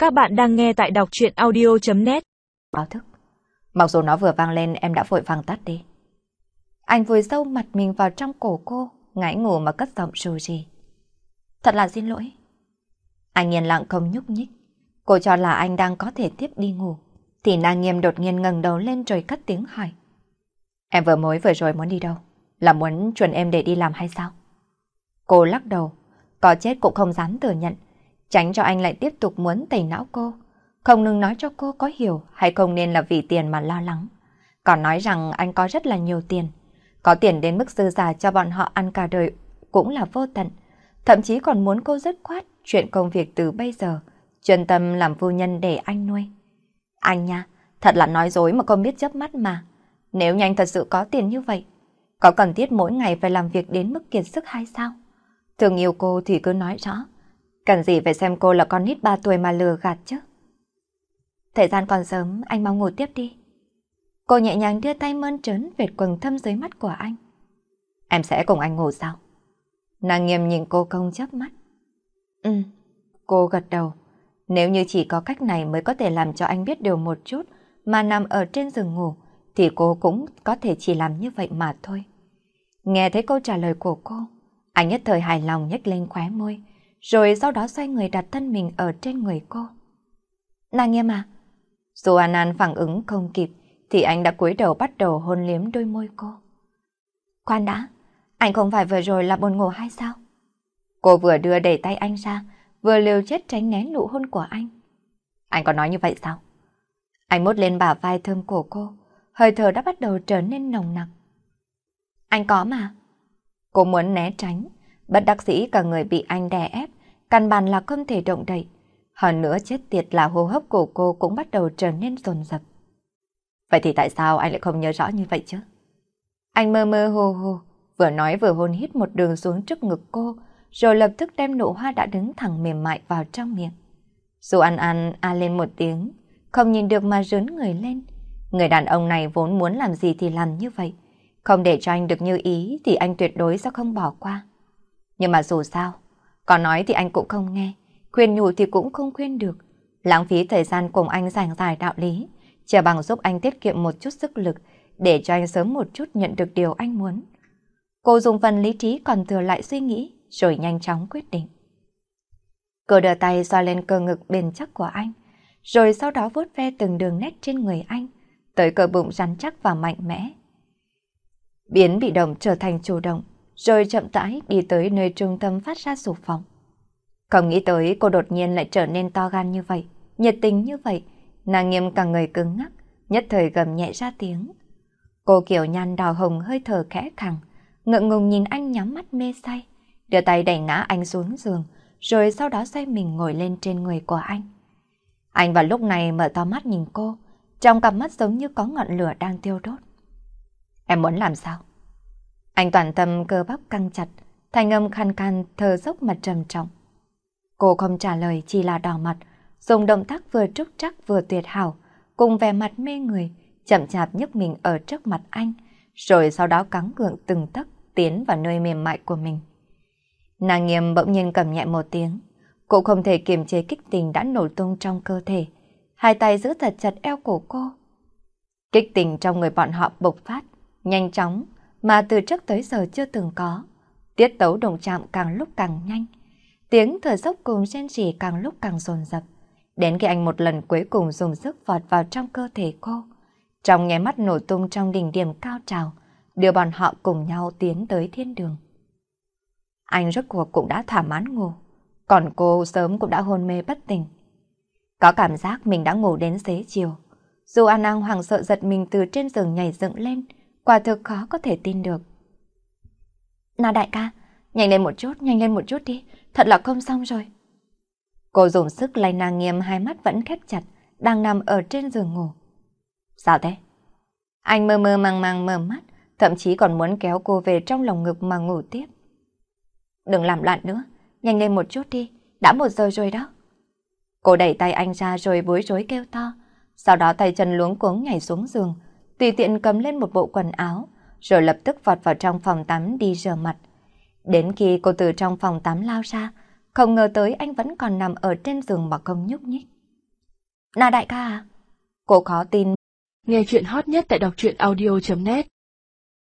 Các bạn đang nghe tại đọc truyện audio.net. Báo thức. Mặc dù nó vừa vang lên em đã vội vàng tắt đi. Anh vùi sâu mặt mình vào trong cổ cô, ngái ngủ mà cất giọng rù rì. Thật là xin lỗi. Anh yên lặng không nhúc nhích. Cô cho là anh đang có thể tiếp đi ngủ. Thì Na Nghiêm đột nhiên ngẩng đầu lên rồi cất tiếng hỏi. Em vừa rồi muốn đi đâu? Là muốn chuẩn em để đi làm hay sao? Cô lắc đầu. Có chết cũng không dám thừa nhận. Tránh cho anh lại tiếp tục muốn tẩy não cô. Không ngừng nói cho cô có hiểu hay không nên là vì tiền mà lo lắng. Còn nói rằng anh có rất là nhiều tiền. Có tiền đến mức dư giả cho bọn họ ăn cả đời cũng là vô tận. Thậm chí còn muốn cô dứt khoát chuyện công việc từ bây giờ. Chuyên tâm làm phu nhân để anh nuôi. Anh nha, thật là nói dối mà không biết chớp mắt mà. Nếu như anh thật sự có tiền như vậy, có cần thiết mỗi ngày phải làm việc đến mức kiệt sức hay sao? Thường yêu cô thì cứ nói rõ. Cần gì phải xem cô là con nít 3 tuổi mà lừa gạt chứ? Thời gian còn sớm, anh mau ngủ tiếp đi. Cô nhẹ nhàng đưa tay mơn trớn vệt quầng thâm dưới mắt của anh. Em sẽ cùng anh ngủ sao? Nàng Nghiêm nhìn cô không chớp mắt. Cô gật đầu. Nếu như chỉ có cách này mới có thể làm cho anh biết điều một chút mà nằm ở trên giường ngủ, thì cô cũng có thể chỉ làm như vậy mà thôi. Nghe thấy câu trả lời của cô, anh nhất thời hài lòng nhếch lên khóe môi, rồi sau đó xoay người đặt thân mình ở trên người cô. Nàng Nghiêm à? Dù An phản ứng không kịp, thì anh đã cúi đầu bắt đầu hôn liếm đôi môi cô. Khoan đã, anh không phải vừa rồi là buồn ngủ hay sao? Cô vừa đưa đẩy tay anh ra, vừa liều chết tránh né nụ hôn của anh. Anh có nói như vậy sao? Anh mốt lên bả vai thơm cổ cô, hơi thở đã bắt đầu trở nên nồng nặc. Anh có mà. Cô muốn né tránh, bất đắc dĩ cả người bị anh đè ép, căn bản là không thể động đậy. Hơn nữa chết tiệt là hô hấp của cô cũng bắt đầu trở nên dồn dập. Vậy thì tại sao anh lại không nhớ rõ như vậy chứ? Anh mơ mơ hồ hồ, vừa nói vừa hôn hít một đường xuống trước ngực cô, rồi lập tức đem nụ hoa đã đứng thẳng mềm mại vào trong miệng. Dù An lên một tiếng, không nhìn được mà rướn người lên. Người đàn ông này vốn muốn làm gì thì làm như vậy. Không để cho anh được như ý thì anh tuyệt đối sẽ không bỏ qua. Nhưng mà dù sao, còn nói thì anh cũng không nghe, khuyên nhủ thì cũng không khuyên được. Lãng phí thời gian cùng anh giảng giải đạo lý, chỉ bằng giúp anh tiết kiệm một chút sức lực để cho anh sớm một chút nhận được điều anh muốn. Cô dùng phần lý trí còn thừa lại suy nghĩ, rồi nhanh chóng quyết định. Cô đưa tay xoa lên cơ ngực bền chắc của anh, rồi sau đó vuốt ve từng đường nét trên người anh, tới cơ bụng rắn chắc và mạnh mẽ. Biến bị động trở thành chủ động, rồi chậm rãi đi tới nơi trung tâm phát ra sục phòng. Không nghĩ tới cô đột nhiên lại trở nên to gan như vậy, nhiệt tình như vậy. Nàng Nghiêm cả người cứng ngắc, nhất thời gầm nhẹ ra tiếng. Cô kiểu nhan đào hồng hơi thở khẽ khẳng, ngượng ngùng nhìn anh nhắm mắt mê say, đưa tay đẩy ngã anh xuống giường, rồi sau đó xoay mình ngồi lên trên người của anh. Anh vào lúc này mở to mắt nhìn cô, trong cặp mắt giống như có ngọn lửa đang thiêu đốt. Em muốn làm sao? Anh toàn tâm cơ bắp căng chặt, thanh âm khàn khàn thở dốc mà trầm trọng. Cô không trả lời, chỉ là đỏ mặt, dùng động tác vừa trúc trắc vừa tuyệt hảo, cùng vẻ mặt mê người, chậm chạp nhấc mình ở trước mặt anh, rồi sau đó cắn gượng từng tấc tiến vào nơi mềm mại của mình. Nàng Nghiêm bỗng nhiên cầm nhẹ một tiếng, cô không thể kiềm chế kích tình đã nổ tung trong cơ thể, hai tay giữ thật chặt eo cổ cô. Kích tình trong người bọn họ bộc phát, nhanh chóng, mà từ trước tới giờ chưa từng có. Tiết tấu đụng chạm càng lúc càng nhanh, tiếng thở dốc cùng rên rỉ càng lúc càng dồn dập, đến khi anh một lần cuối cùng dùng sức vọt vào trong cơ thể cô, trong nháy mắt nổ tung trong đỉnh điểm cao trào, đưa bọn họ cùng nhau tiến tới thiên đường. Anh rốt cuộc cũng đã thỏa mãn ngủ, còn cô sớm cũng đã hôn mê bất tỉnh. Có cảm giác mình đã ngủ đến xế chiều. Dù An hoảng sợ giật mình từ trên giường nhảy dựng lên, quả thực khó có thể tin được. Na đại ca, nhanh lên một chút đi, thật là không xong rồi. Cô dùng sức lay nàng Nghiêm, hai mắt vẫn khép chặt, đang nằm ở trên giường ngủ. Sao thế? Anh mơ mơ màng màng mở mắt, thậm chí còn muốn kéo cô về trong lòng ngực mà ngủ tiếp. Đừng làm loạn nữa, nhanh lên một chút đi, đã 1 giờ rồi đó. Cô đẩy tay anh ra rồi bối rối kêu to, sau đó tay chân luống cuống nhảy xuống giường, tùy tiện cầm lên một bộ quần áo, rồi lập tức vọt vào trong phòng tắm đi rửa mặt. Đến khi cô từ trong phòng tắm lao ra, không ngờ tới anh vẫn còn nằm ở trên giường mà không nhúc nhích. Là đại ca à? Cô khó tin. Nghe chuyện hot nhất tại đọc truyện audio.net